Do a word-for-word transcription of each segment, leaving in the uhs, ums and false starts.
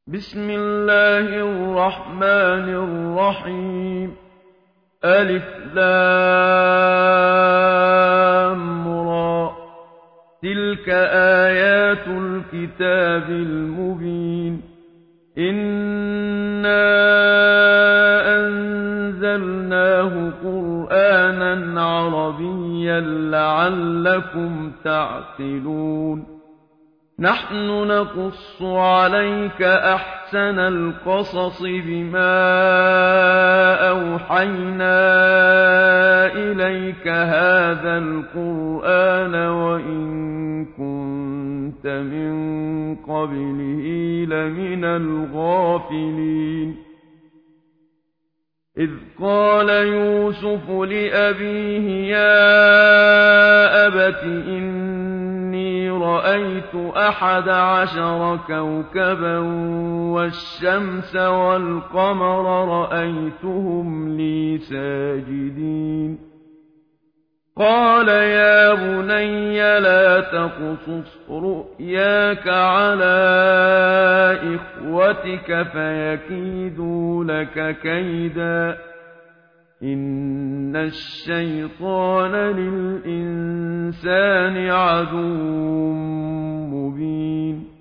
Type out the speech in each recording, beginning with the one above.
بسم الله الرحمن الرحيم ألف لام را تلك آيات الكتاب المبين إنا أنزلناه قرآنا عربيا لعلكم تعقلون نحن نقص عليك أحسن القصص بما أوحينا إليك هذا القرآن وإن كنت من قبله لمن الغافلين إذ قال يوسف لأبيه يا أبت إني رأيت أحد عشر كوكبا والشمس والقمر رأيتهم لي ساجدين قال يا بني لا تقصص رؤياك على إخوتك فيكيدوا لك كيدا إن الشيطان للإنسان عدو مبين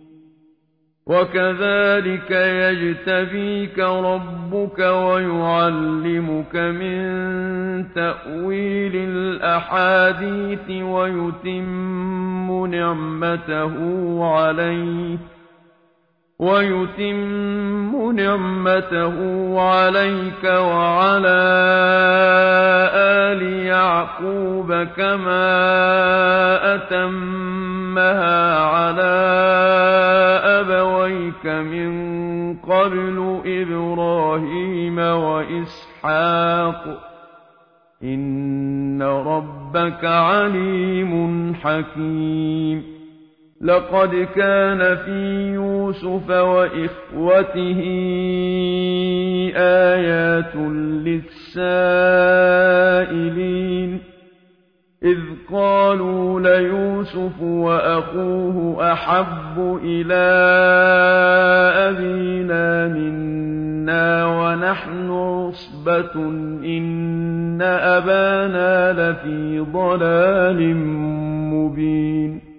وكذلك يجتبيك ربك ويعلمك من تأويل الأحاديث ويتم نعمته عليك ويتم نعمته عليك وعلى آل يعقوب كما أتمها على أبويك من قبل إبراهيم وإسحاق إن ربك عليم حكيم لقد كان في يوسف وإخوته آيات للسائلين إذ قالوا ليوسف وأخوه أحب إلى أبينا منا ونحن عصبة إن أبانا لفي ضلال مبين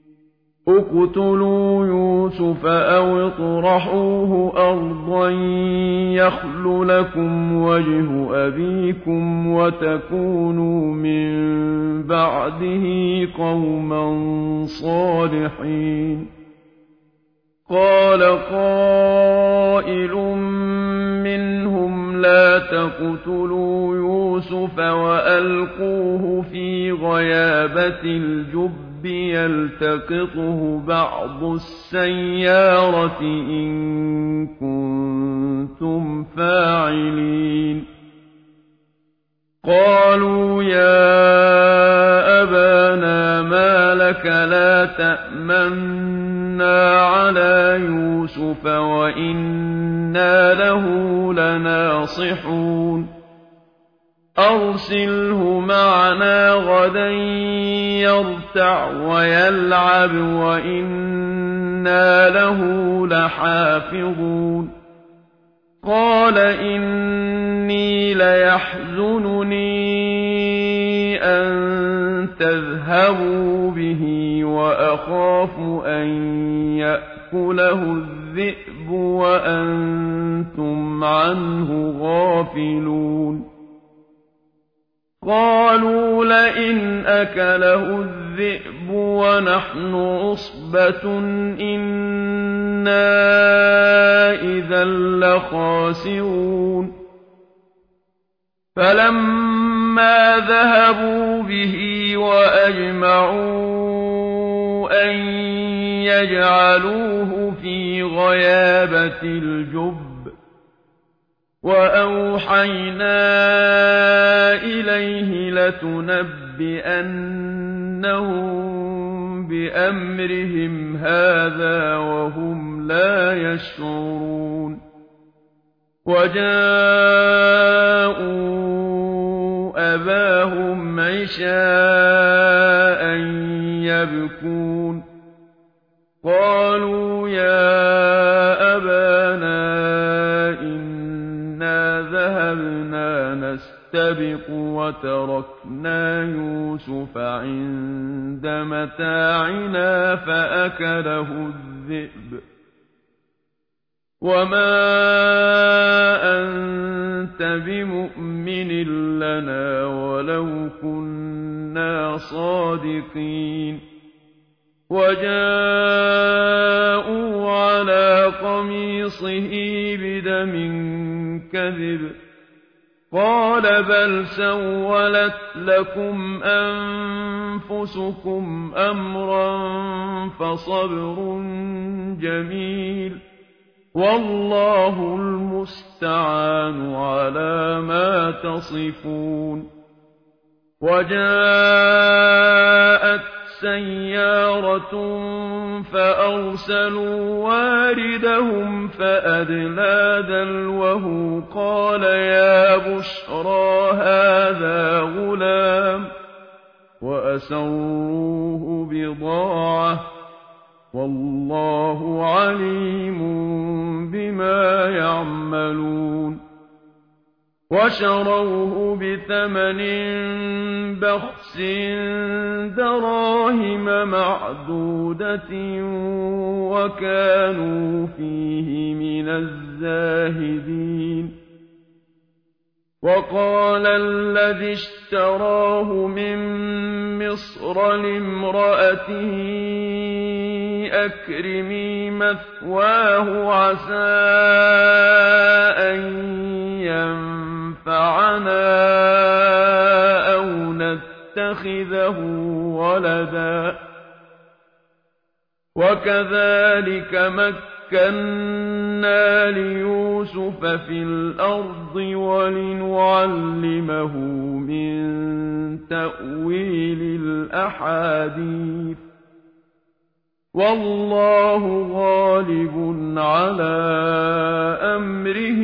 اقتلوا يوسف أو اطرحوه أرضا يخل لكم وجه أبيكم وتكونوا من بعده قوما صالحين قال قائل منهم لا تقتلوا يوسف وألقوه في غيابة الجب يلتقطه بعض السيارة إن كنتم فاعلين قالوا يا أبانا ما لك لا تأمنا على يوسف وإنا له لناصحون أرسله معنا غدا يرتع ويلعب وإنا له لحافظون قال إني ليحزنني أن تذهبوا به وأخاف أن يأكله الذئب وأنتم عنه غافلون قالوا لئن أكله الذئب ونحن عصبة إنا إذا لخاسرون فلما ذهبوا به وأجمعوا أن يجعلوه في غيابة الجب وأوحينا إليه لتنبئنهم بأمرهم هذا وهم لا يشعرون وجاءوا أباهم عشاء يبكون قالوا يا أبانا نستبق وتركنا يوسف عند متاعنا فأكله الذئب وما أنت بمؤمن لنا ولو كنا صادقين وجاءوا على قميصه بدم كذب قال بل سولت لكم أنفسكم أمرا فصبر جميل والله المستعان على ما تصفون وجاءت سيارة فأرسلوا واردهم فأدلى دلوه قال يا بشرى هذا غلام وأسروه بضاعة والله عليم بما يعملون وشروه بثمن بخس دراهم معدودة وكانوا فيه من الزاهدين وقال الذي اشتراه من مصر لامرأته أكرمي مثواه عسى أن ينفعنا أو نتخذه ولدا وكذلك مكنا ليوسف في الأرض ولنعلمه من تأويل الأحاديث والله غالب على أمره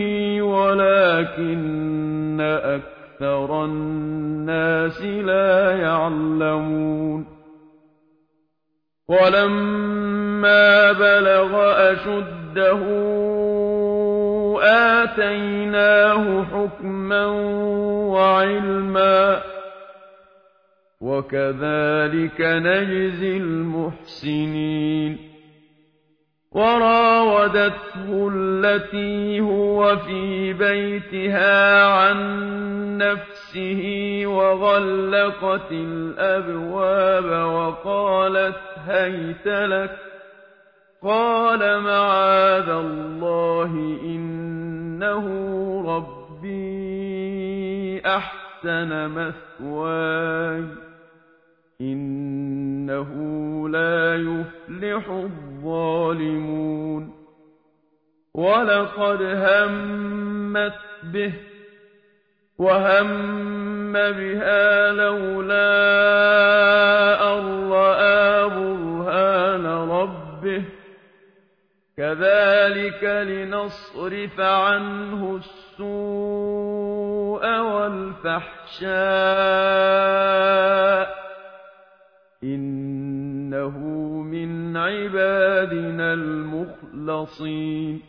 ولكن أكثر الناس لا يعلمون ولما بلغ أشده آتيناه حكما وعلما وكذلك نجزي المحسنين وراودته التي هو في بيتها عن نفسه وغلقت الأبواب وقالت هيت لك قال معاذ الله إنه ربي أحسن مثواي إنه لا يفلح الظالمون ولقد همت به وهم بها لولا أن رأى برهان ربه كذلك لنصرف عنه السوء والفحشاء إنه من عبادنا المخلصين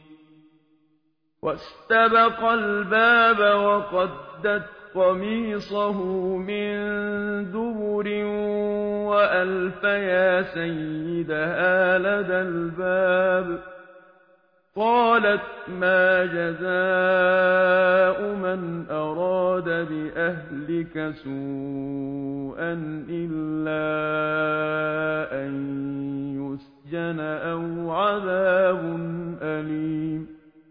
واستبق الباب وقدت قميصه من دبر وألف يا سيدها لدى الباب قالت ما جزاء من أراد بأهلك سوءا إلا أن يسجن أو عذاب أليم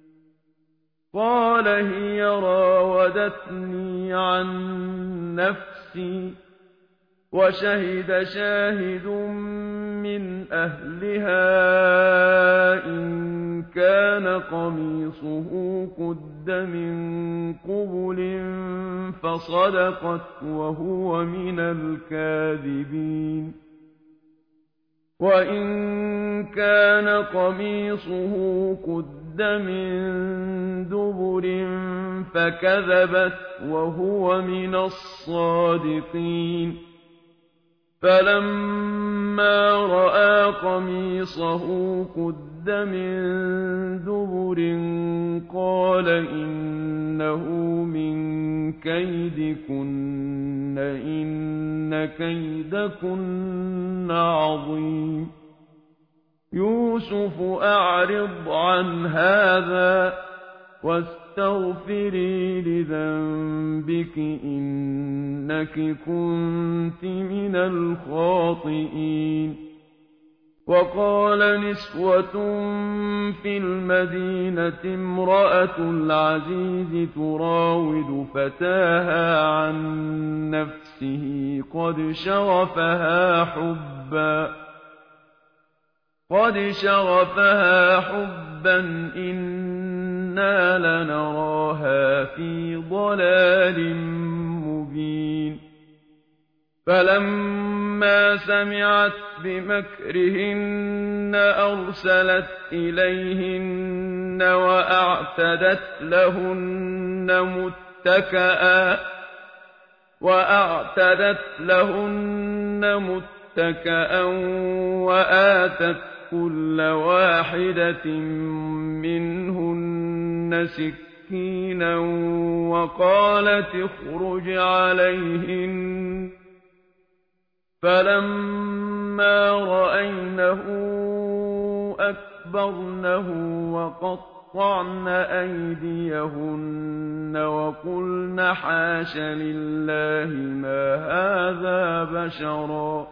قال هي راودتني عن نفسي وشهد شاهد من أهلها إن كان قميصه قد من قبل فصدقت وهو من الكاذبين وإن كان قميصه قد من دبر فكذبت وهو من الصادقين فلما رأى قميصه قد من دبر قال إنه من كيدكن إن كيدكن عظيم يوسف أعرض عن هذا واستغفري لذنبك إنك كنت من الخاطئين وقال نسوة في المدينة امرأة العزيز تراود فتاها عن نفسه قد شغفها حبا قد شغفها حبا إنا لنراها في ضلال مبين فلما سمعت بمكرهن أرسلت إليهن وأعتدت لهن متكئا وأعتدت لهن متكئا وآتت كل واحدة منهن سكينا وقالت اخرج عليهن فلما رأينه أكبرنه وقطعن أيديهن وقلن حاش لله ما هذا بشرا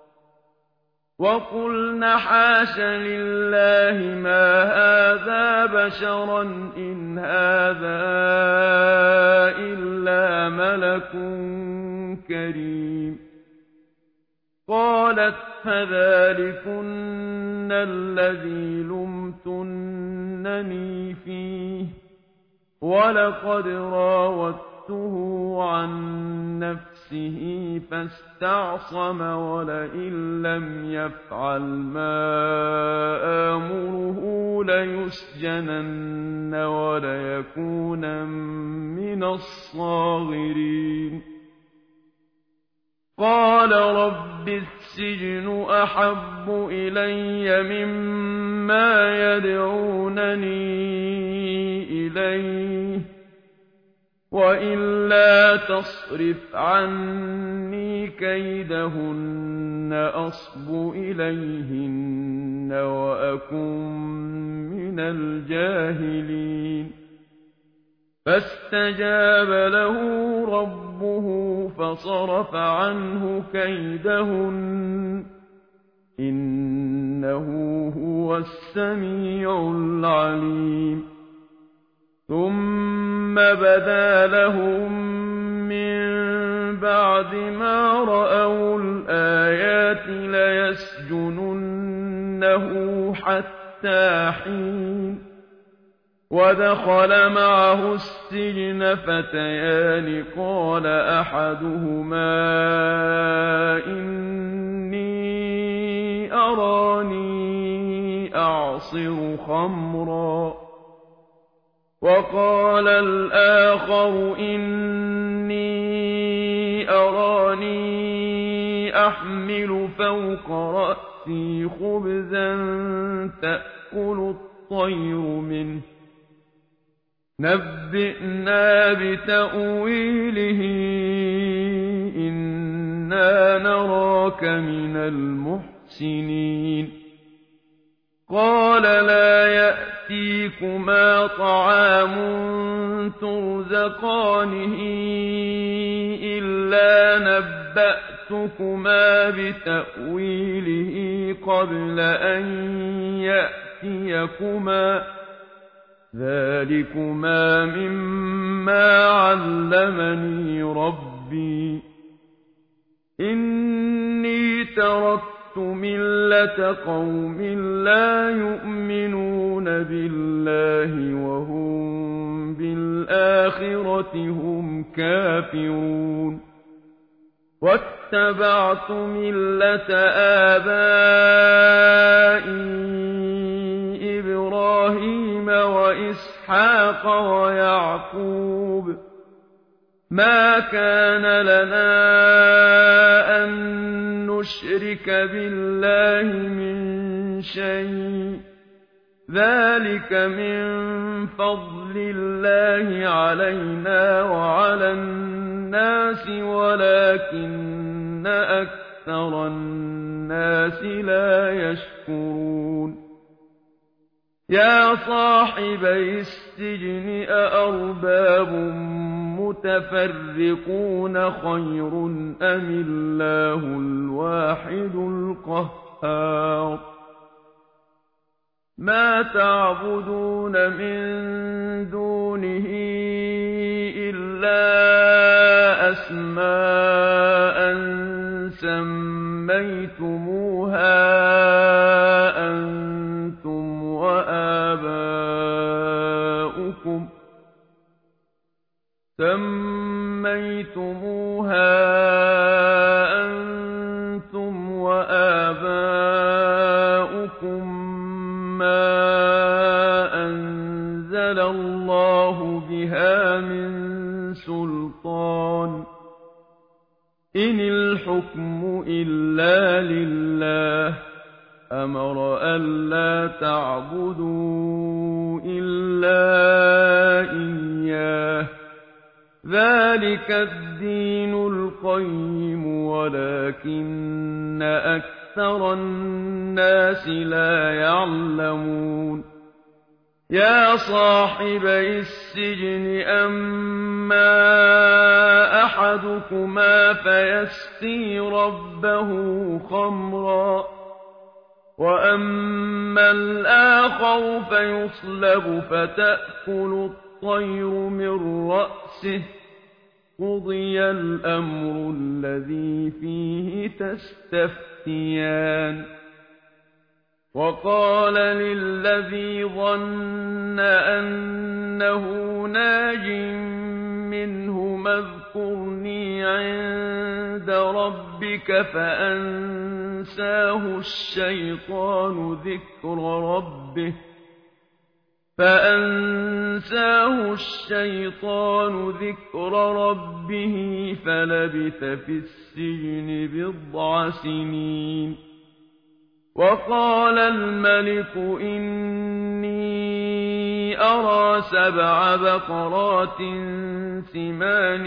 وقلن حاش لله ما هذا بشرا إن هذا إلا ملك كريم قالت فذلكن الذي لمتنني فيه ولقد راودته عن نفسه فاستعصم ولئن لم يفعل ما آمره ليسجنن وليكونن من الصاغرين قال رب السجن أحب إلي مما يدعونني إليه وإلا تصرف عني كيدهن أصب إليهن وأكن من الجاهلين فاستجاب له ربه فصرف عنه كيدهن إنه هو السميع العليم ثم بدا لهم من بعد ما رأوا الآيات ليسجننه حتى حين ودخل معه السجن فتيان قال أحدهما إني أراني أعصر خمرا وقال الآخر إني أراني أحمل فوق رأسي خبزا تأكل الطير منه نبئنا بتأويله إنا نراك من المحسنين قال لا يأتيكما طعام ترزقانه إلا نبأتكما بتأويله قبل أن يأتيكما ذلكما مما علمني ربي إني تركت ملة قوم لا يؤمنون بالله وهم بالآخرة هم كافرون واتبعت ملة آبائي إبراهيم وإسحاق ويعقوب ما كان لنا أن نشرك بالله من شيء ذلك من فضل الله علينا وعلى الناس ولكن أكثر الناس لا يشكرون يا صاحبي السجن أأرباب متفرقون خير أم الله الواحد القهار ما تعبدون من دونه إلا أسماء سميتموها أنتم وآباؤكم سميتموها أنتم وآباؤكم ما أنزل الله بها من سلطان إن الحكم إلا لله أمر ألا تعبدوا إلا إياه ذلك الدين القيم ولكن أكثر الناس لا يعلمون يا صاحبي السجن أما أحدكما فيسقي ربه خمرا وأما الآخر فيصلب فتأكل الطير من رأسه قضي الأمر الذي فيه تستفتيان وقال للذي ظن أنه ناج منهما اذكرني عند ربك فأنساه الشيطان ذكر ربه فأنساه الشيطان ذكر ربه فلبث في السجن بضع سنين وقال الملك إني أرى سبع بقرات سمان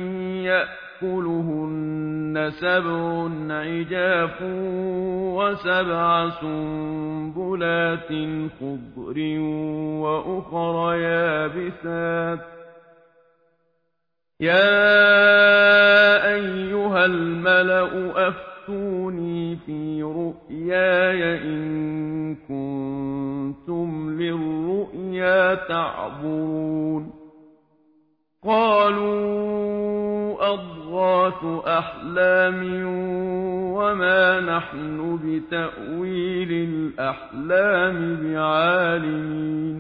يأكلهن سبع عجاف وسبع سنبلات خضر وأخر يابسات يا أيها الملأ أفتوني في رؤياي إن كنتم للرؤيا تعبرون قالوا أضغاث أحلام وما نحن بتأويل الأحلام بعالمين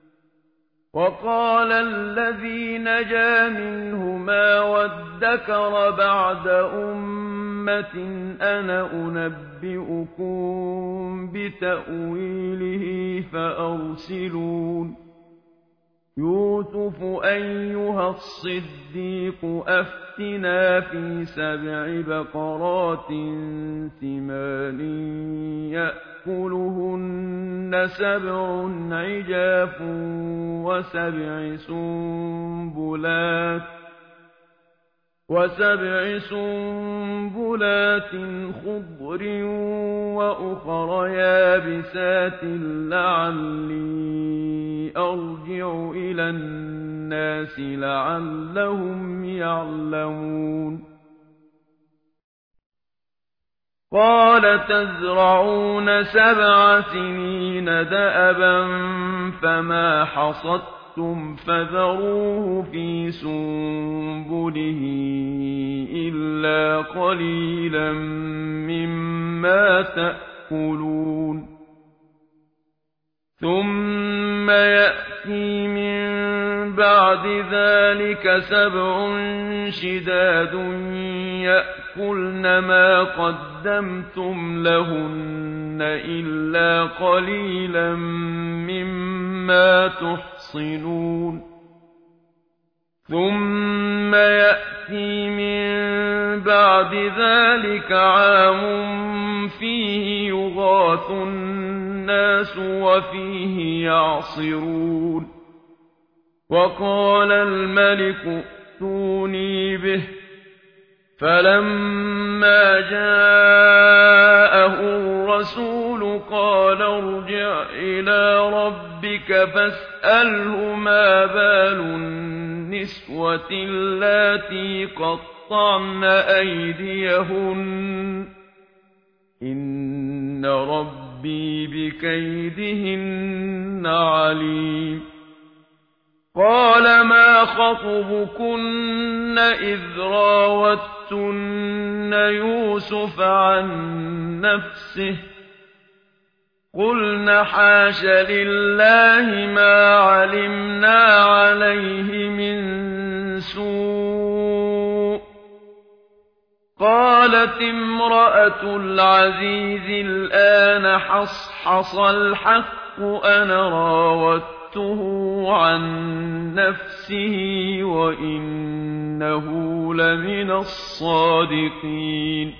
وقال الذي نجا منهما وادكر بعد أمة أنا أنبئكم بتأويله فأرسلون يوسف أيها الصديق أفتنا في سبع بقرات سمان يأكلهن سبع عجاف وسبع سنبلات وسبع سنبلات خضر وأخر يابسات لعلي أرجع إلى الناس لعلهم يعلمون قال تزرعون سبع سنين دأبا فما حصدتم فذروه في سنبله إلا قليلا مما تأكلون ثم يأتي من بعد ذلك سبع شداد يأكلن ما قدمتم لهن إلا قليلا مما تحصنون ثم يأتي من بعد ذلك عام فيه يغاث الناس الناس وفيه يعصرون وقال الملك ائتوني به فلما جاءه الرسول قال ارجع إلى ربك فاسأله ما بال النسوة اللاتي قطعن أيديهن إن ربي بكيدهن عليم قال ما خطبكن إذ راوتن يوسف عن نفسه قلن حاش لله ما علمنا عليه من سوء قالت امرأة العزيز الآن حصحص الحق أنا راودته عن نفسه وإنه لمن الصادقين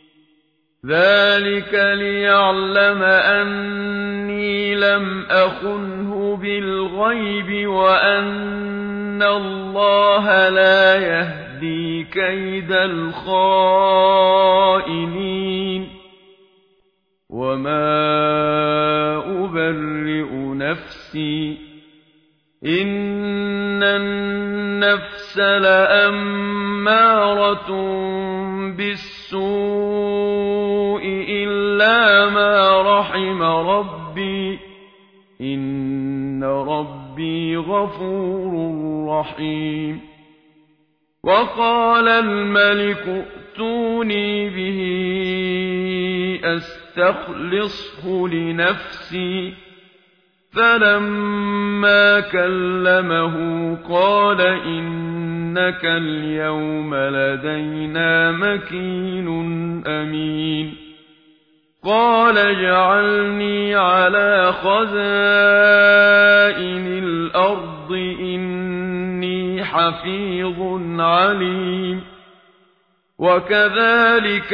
ذلك ليعلم أني لم أخنه بالغيب وأن الله لا يهدي كيد الخائنين وما أبرئ نفسي إن النفس لأمارة بالسوء إلا ما رحم ربي إن ربي غفور رحيم وقال الملك ائتوني به أستخلصه لنفسي فلما كلمه قال إنك اليوم لدينا مكين أمين قال اجعلني على خزائن الأرض إني حفيظ عليم وكذلك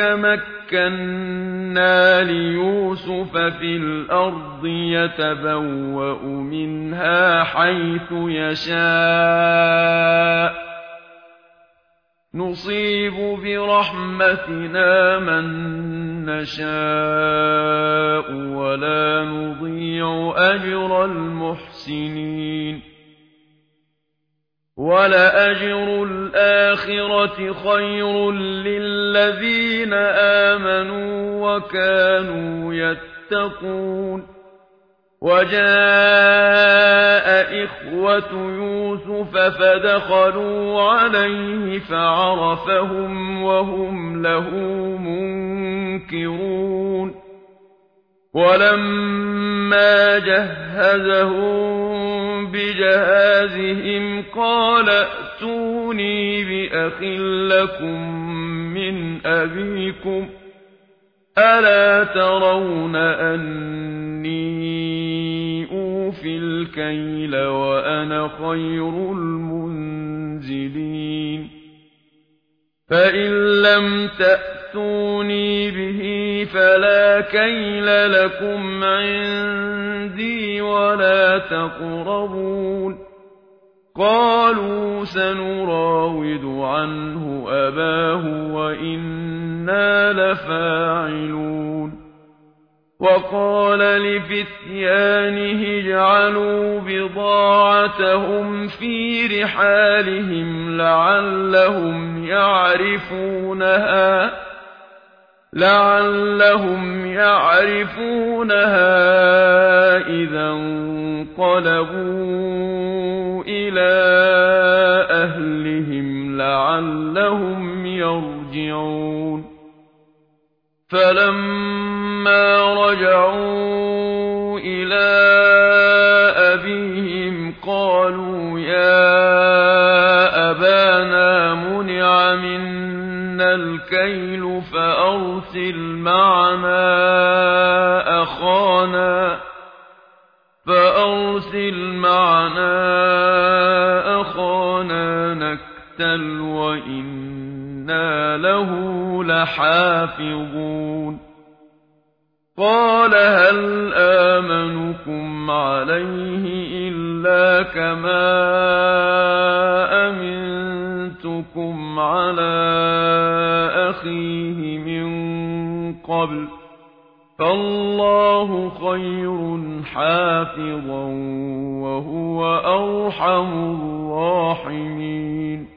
مكنا ليوسف في الأرض يتبوأ منها حيث يشاء نصيب برحمتنا من نشاء ولا نضيع أجر المحسنين ولأجر الآخرة خير للذين آمنوا وكانوا يتقون وجاء إخوة يوسف فدخلوا عليه فعرفهم وهم له منكرون ولما جهزهم بجهازهم قال ائتوني بأخ لكم من أبيكم ألا ترون أني أوفي الكيل وأنا خير المنزلين فإن لم تأتوني به فلا كيل لكم عندي ولا تقربون قالوا سنراود عنه أباه وإنا لفاعلون وقال لفتيانه اجعلوا بضاعتهم في رحالهم لعلهم يعرفونها لعلهم يعرفونها إذا انقلبوا إلى أهلهم لعلهم يرجعون فلما رجعوا إلى أبيهم قالوا يا أبانا منع منا الكيل فأرسل معنا أخانا فأرسل معنا أخانا نكتل وإنا له لحافظون قال هل آمنكم عليه إلا كما أمنتكم على أخيه من قبل فالله خير حافظا وهو أرحم الراحمين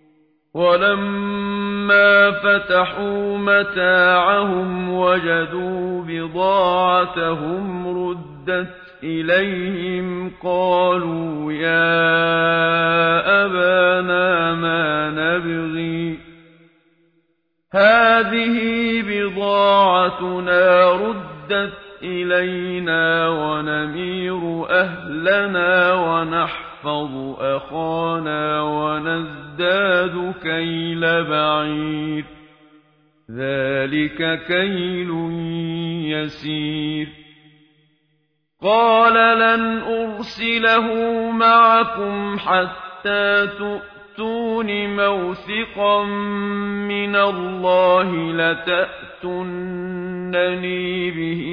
ولما فتحوا متاعهم وجدوا بضاعتهم ردت إليهم قالوا يا أبانا ما نبغي هذه بضاعتنا ردت إلينا ونمير أهلنا ونحفظ أخانا ونزداد كيل بعير ذلك كيل يسير قال لن أرسله معكم حتى تؤتون موثقا من الله لتأتونني به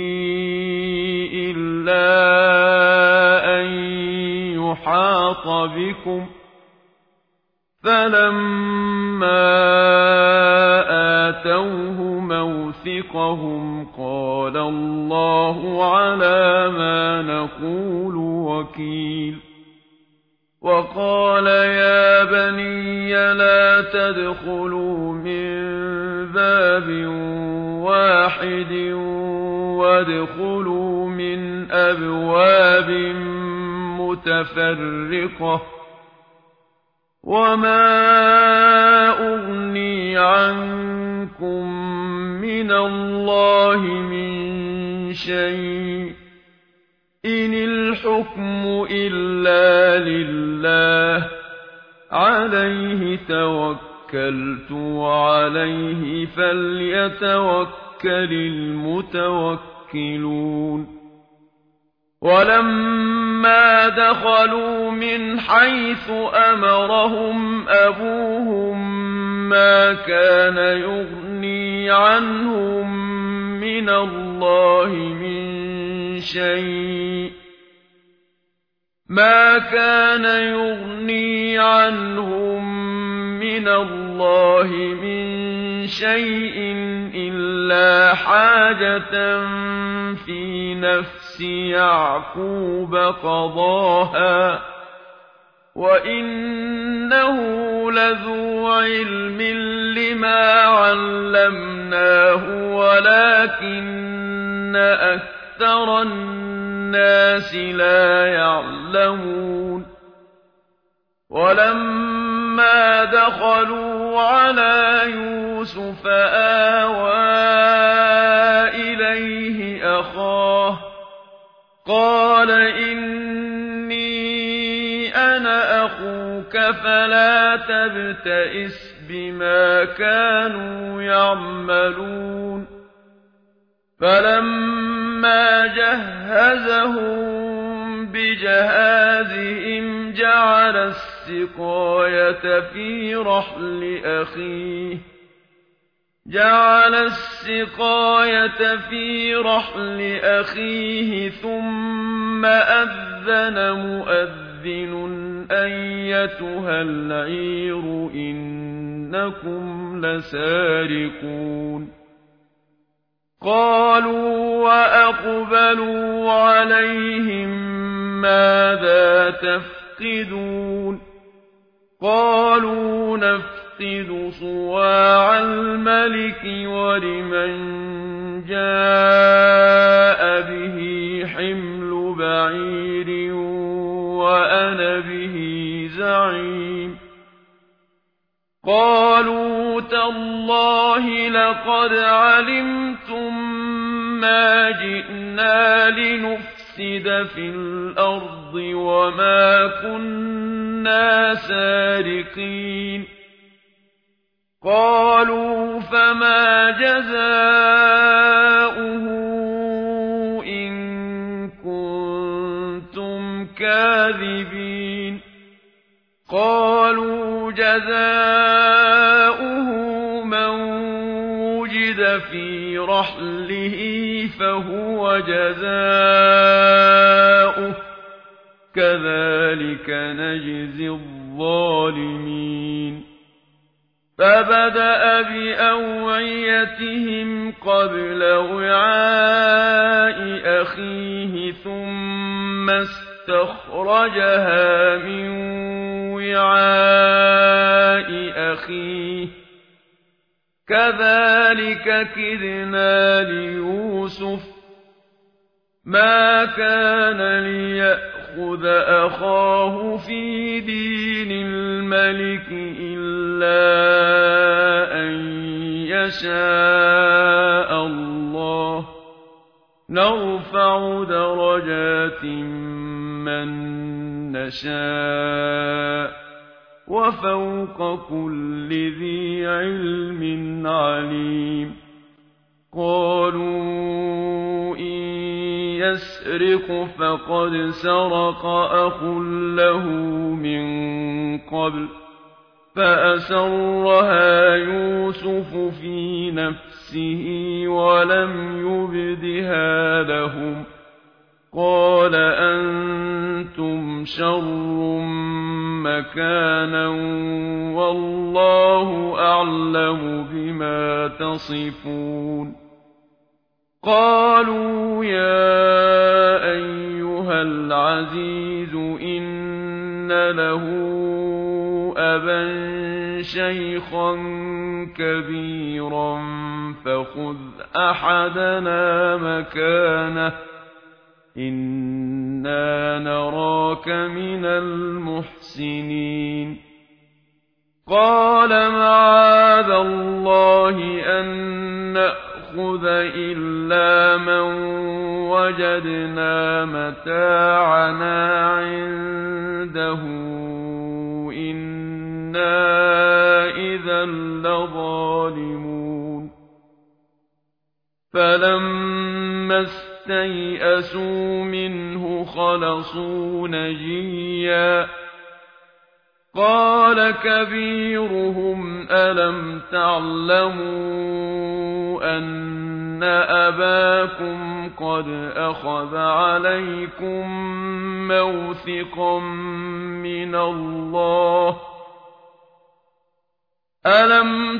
إلا أن يحاط بكم فلما آتوه موثقهم قال الله على ما نقول وكيل وقال يا بني لا تدخلوا من باب واحد وادخلوا من أبواب متفرقة وما أغني عنكم من الله من شيء إن الحكم إلا لله عليه توكلت وعليه فليتوكل المتوكلون ولما دخلوا من حيث أمرهم أبوهم ما كان يغني عنهم من الله من شيء ما كان يغني عنهم من الله من شيء إلا حاجة في نفس يعقوب قضاها وإنه لذو علم لما علمناه ولكن أكثر الناس لا يعلمون ولما دخلوا على يوسف آوى إليه أخاه قال إني أنا أخوك فلا تبتئس بما كانوا يعملون فلما جهزهم بجهازهم جعل السقاية في رحل أخيه جعل السقاية في رحل أخيه ثم أذن مؤذن أيتها العير إنكم لسارقون قالوا وأقبلوا عليهم ماذا تفقدون قالوا نفقد صواع الملك ولمن جاء به حمل بعير وأنا به زعيم قالوا تالله لقد علمتم ما جئنا لنفسد في الأرض وما كنا سارقين قالوا فما جزاؤه إن كنتم كاذبين قالوا جزاؤه من وجد في رحله فهو جزاؤه كذلك نجزي الظالمين فبدأ بأوعيتهم قبل وعاء أخيه ثم استخرجها من وعاء أخيه كذلك كدنا ليوسف ما كان ليأخذ أخاه في دين الملك إلا أن يشاء الله نرفع درجات من نشاء وفوق كل ذي علم عليم قالوا إن يسرق فقد سرق أخ له من قبل فأسرها يوسف في نفسه ولم يبدها لهم قال أنتم شر مكانا والله أعلم بما تصفون قالوا يا أيها العزيز إن له أبا شيخا كبيرا فخذ أحدنا مكانه إنا نراك من المحسنين قال معاذ الله أن نأخذ إلا من وجدنا متاعنا عنده إنا إذا لظالمون فلما استيئسوا منه خلصوا نجيا قال كبيرهم ألم تعلموا أن أباكم قد أخذ عليكم موثقا من الله ألم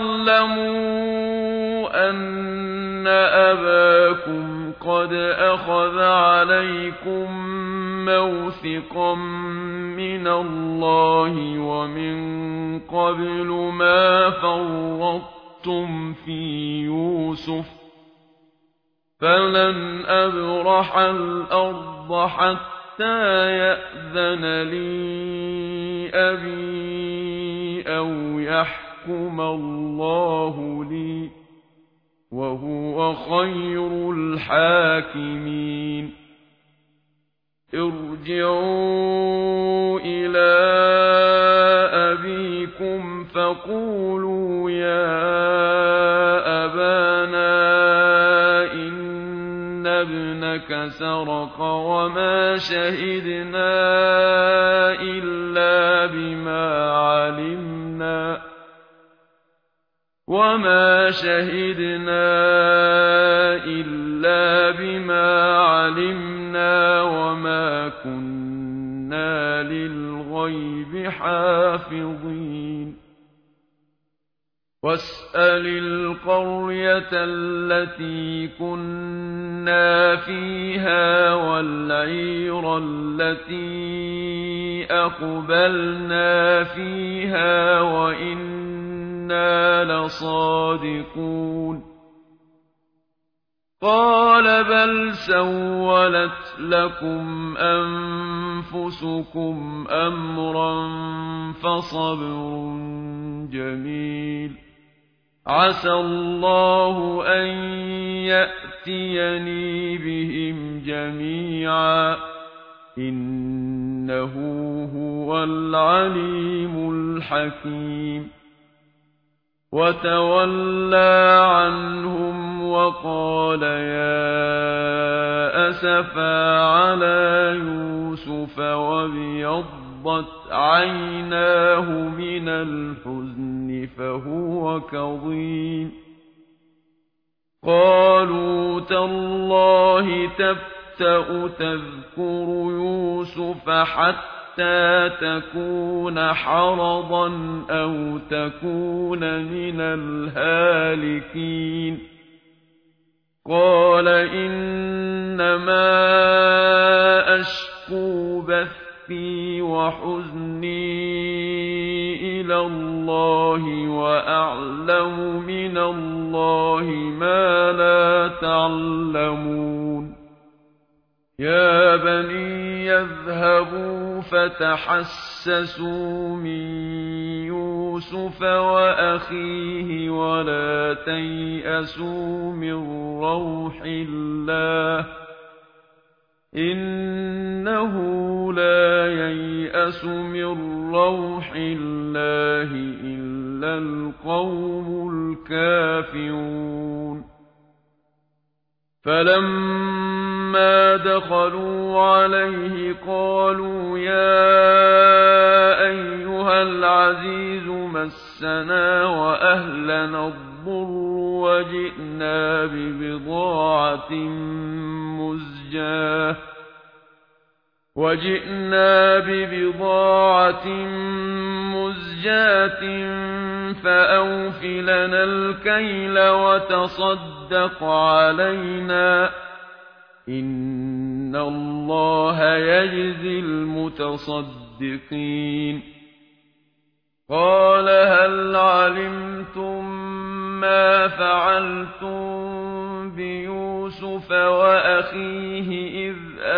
تعلموا أن أباكم قد أخذ عليكم موثقا من الله ومن قبل ما فرطتم في يوسف فلن أبرح الأرض حتى يأذن لي أبي أو يحكم الله لي وهو خير الحاكمين ارجعوا إلى أبيكم فقولوا يا أبانا إن ابنك سرق وما شهدنا إلا بما علمنا وما شهدنا إلا بما علمنا وما كنا للغيب حافظين واسأل القرية التي كنا فيها والعير التي أقبلنا فيها وإنا لصادقون قال بل سولت لكم أنفسكم أمرا فصبر جميل عسى الله أن يأتيني بهم جميعا إنه هو العليم الحكيم وتولى عنهم وقال يا أسفا على يوسف وابيضت عيناه من الحزن فهو كظيم قالوا تالله تفتأ تذكر يوسف حتى تكون حرضا أو تكون من الهالكين قال إنما أشكو بثي وحزني إلى الله وأعلم من الله ما لا تعلمون يا بني يذهبوا فتحسسوا من يوسف وأخيه ولا تيأسوا من روح الله إنه لا ييأس من روح الله إلا القوم الكافرون فلما دخلوا عليه قالوا يا أيها العزيز مسنا وأهلنا الضر وجئنا ببضاعة مزجاة وجئنا ببضاعة مزجاة فأوف لنا الكيل وتصدق علينا إن الله يجزي المتصدقين قال هل علمتم ما فعلتم بيوسف وأخيه إذ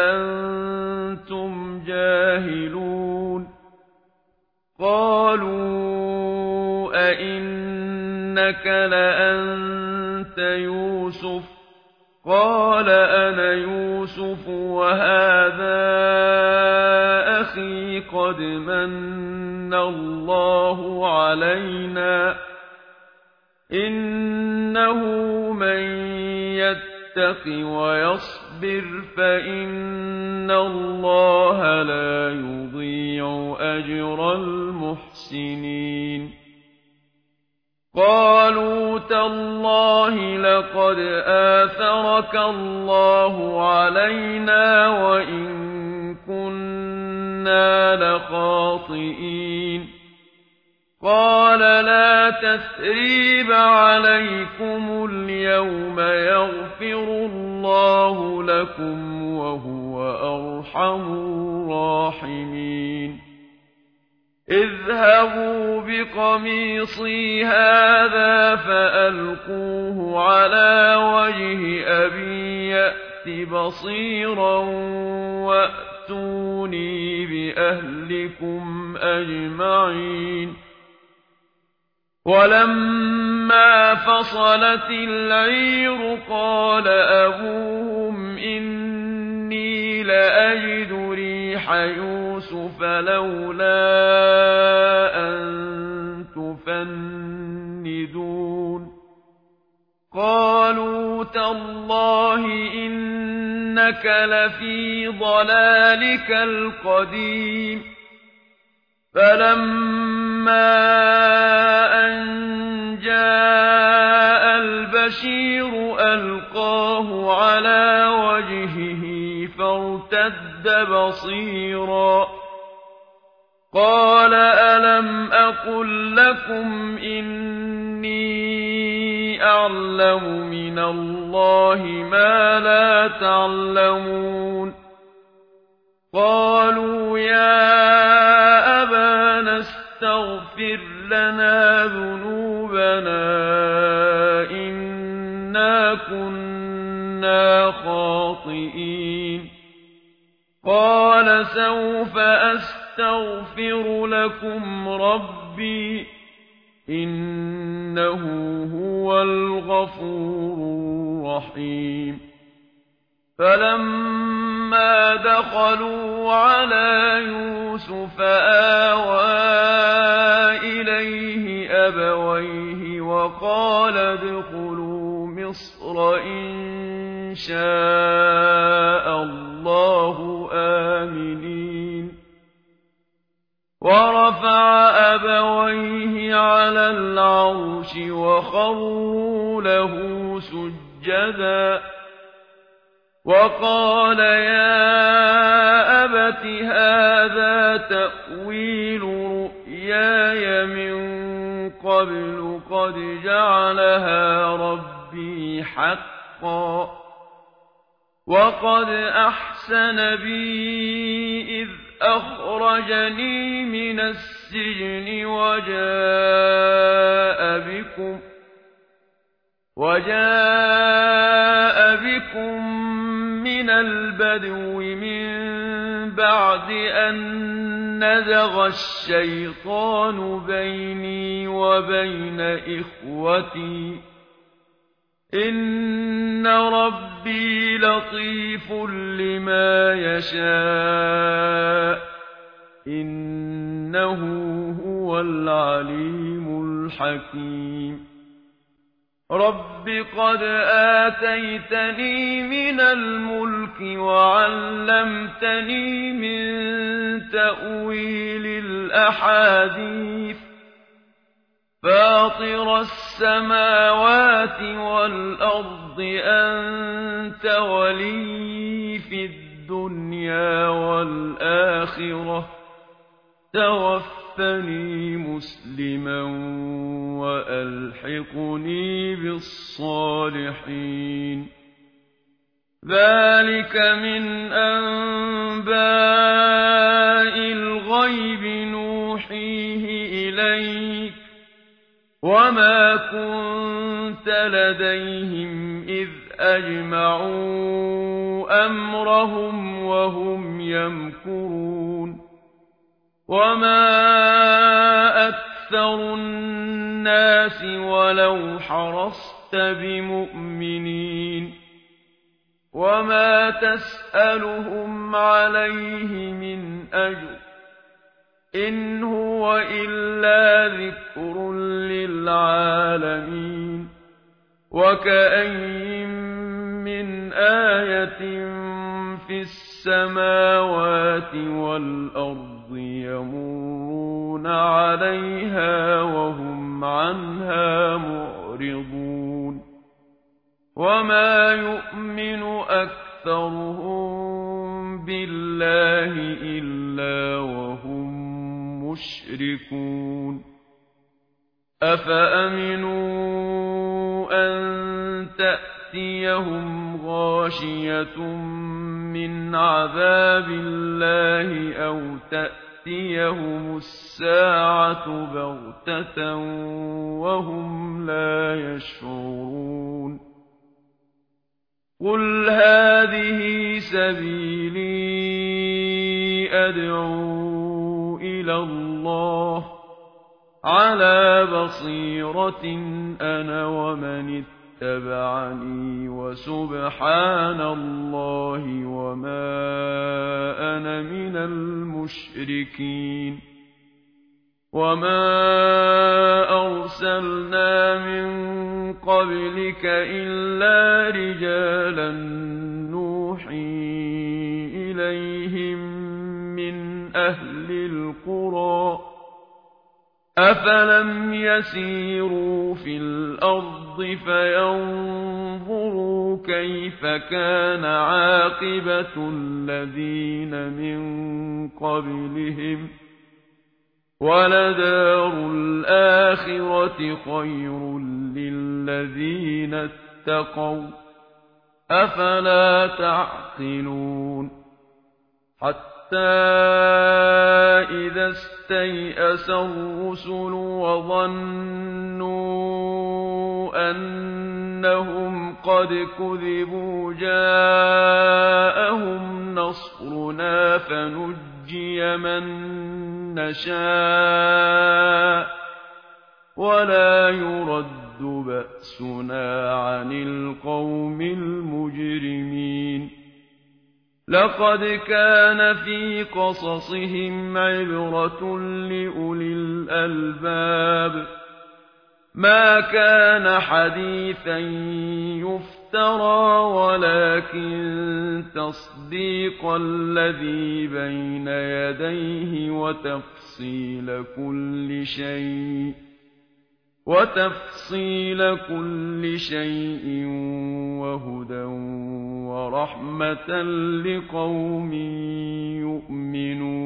أنتم جاهلون قالوا أئنك لأنت يوسف قال أنا يوسف وهذا أخي قد من الله علينا إنه من يتق ويصبر فإن الله لا يضيع أجر المحسنين قالوا تالله لقد آثرك الله علينا وإن كنا لخاطئين قال لا تثريب عليكم اليوم يغفر الله لكم وهو أرحم الراحمين اذهبوا بقميصي هذا فألقوه على وجه أبي يأت بصيرا وأتوني بأهلكم أجمعين ولما فصلت العير قال أبوهم إني لأجد ريح يوسف لولا أن تفندون قالوا تالله إنك لفي ضلالك القديم فلما أن جاء البشير ألقاه على وجهه فارتد بصيرا قال ألم أقل لكم إني أعلم من الله ما لا تعلمون قالوا يا أبانا استغفر لنا ذنوبنا إنا كنا خاطئين قال سوف أستغفر لكم ربي إنه هو الغفور الرحيم فلما دخلوا على يوسف آوى إليه أبويه وقال ادخلوا مصر إن شاء الله آمنين ورفع أبويه على العرش وخروا له سجدا سُجَّدًا وَقَالَ يَا أَبَتِ هَذَا تَأْوِيلُ رُؤْيَايَ مِن قَبْلُ قَدْ جَعَلَهَا رَبِّي حَقًّا وَقَدْ أَحْسَنَ بِي إِذْ أَخْرَجَنِي مِنَ السِّجْنِ وَجَاءَ بِكُمْ وَجَاءَ بِكُم مِّنَ الْبَدْوِ مِن بَعْدِ أَن نَّزَغَ الشَّيْطَانُ بَيْنِي وَبَيْنَ إِخْوَتِي إِنَّ رَبِّي لَطِيفٌ لِّمَا يَشَاءُ إِنَّهُ هُوَ الْعَلِيمُ الْحَكِيمُ رَبِّ قَدْ آتَيْتَنِي مِنَ الْمُلْكِ وَعَلَّمْتَنِي مِن تَأْوِيلِ الْأَحَادِيثِ فَاطِرَ السَّمَاوَاتِ وَالْأَرْضِ أَنتَ وَلِيِّي فِي الدُّنْيَا وَالْآخِرَةِ تَوَفَّنِي مُسْلِمًا وَأَلْحِقْنِي بِالصَّالِحِينَ ذَلِكَ مِنْ أَنبَاءِ الْغَيْبِ نُوحِيهِ إِلَيْكَ وَمَا كُنتَ لَدَيْهِمْ إِذْ أَجْمَعُوا أَمْرَهُمْ وَهُمْ يَمْكُرُونَ وَمَا أَكْثَرُ النَّاسِ وَلَوْ حَرَصْتَ بِمُؤْمِنِينَ وَمَا تَسْأَلُهُمْ عَلَيْهِ مِنْ أَجْرٍ إِنْ هُوَ إِلَّا ذِكْرٌ لِّلْعَالَمِينَ وَكَأَيِّن مِّنْ آيَةٍ فِي السَّمَاوَاتِ وَالْأَرْضِ يَمُرُّونَ عَلَيْهَا وَهُمْ عَنْهَا مُعْرِضُونَ وَمَا يُؤْمِنُ أَكْثَرُهُم بِاللَّهِ إِلَّا وَهُم مُّشْرِكُونَ أَفَأَمِنُوا أَن تَأْتِيَهُمْ غَاشِيَةٌ مِّنْ عَذَابِ اللَّهِ أَوْ تَأْتِيَهُمُ السَّاعَةُ بَغْتَةً وَهُمْ لَا يَشْعُرُونَ قُلْ هَٰذِهِ سَبِيلِي أَدْعُو إِلَى اللَّهِ عَلَىٰ بَصِيرَةٍ أَنَا وَمَنِ اتَّبَعَنِي وَسُبْحَانَ اللَّهِ وَمَا أَنَا مِنَ الْمُشْرِكِينَ وَمَا أَرْسَلْنَا مِن قَبْلِكَ إِلَّا رِجَالًا نُّوحِي إِلَيْهِم مِّنْ أَهْلِ الْقُرَىٰ أَفَلَمْ يَسِيرُوا فِي الْأَرْضِ فَيَنظُرُوا كَيْفَ كَانَ عَاقِبَةُ الَّذِينَ مِن قَبْلِهِمْ وَلَدَارُ الْآخِرَةِ خَيْرٌ لِّلَّذِينَ اتَّقَوْا أَفَلَا تَعْقِلُونَ حَتَّىٰ إِذَا اسْتَيْأَسَ الرُّسُلُ وَظَنُّوا أَنَّهُمْ قَدْ كُذِبُوا جَاءَهُمْ نَصْرُنَا فَنُجِّيَ مَن نَّشَاءُ وَلَا يُرَدُّ بَأْسُنَا عَنِ الْقَوْمِ الْمُجْرِمِينَ لَقَدْ كَانَ فِي قَصَصِهِمْ عِبْرَةٌ لِّأُولِي الْأَلْبَابِ مَا كَانَ حَدِيثًا يُفْتَرَىٰ وَلَٰكِن تَصْدِيقَ الَّذِي بَيْنَ يَدَيْهِ وَتَفْصِيلَ كُلِّ شَيْءٍ وتفصيل كل شيء وهدى ورحمة لقوم يؤمنون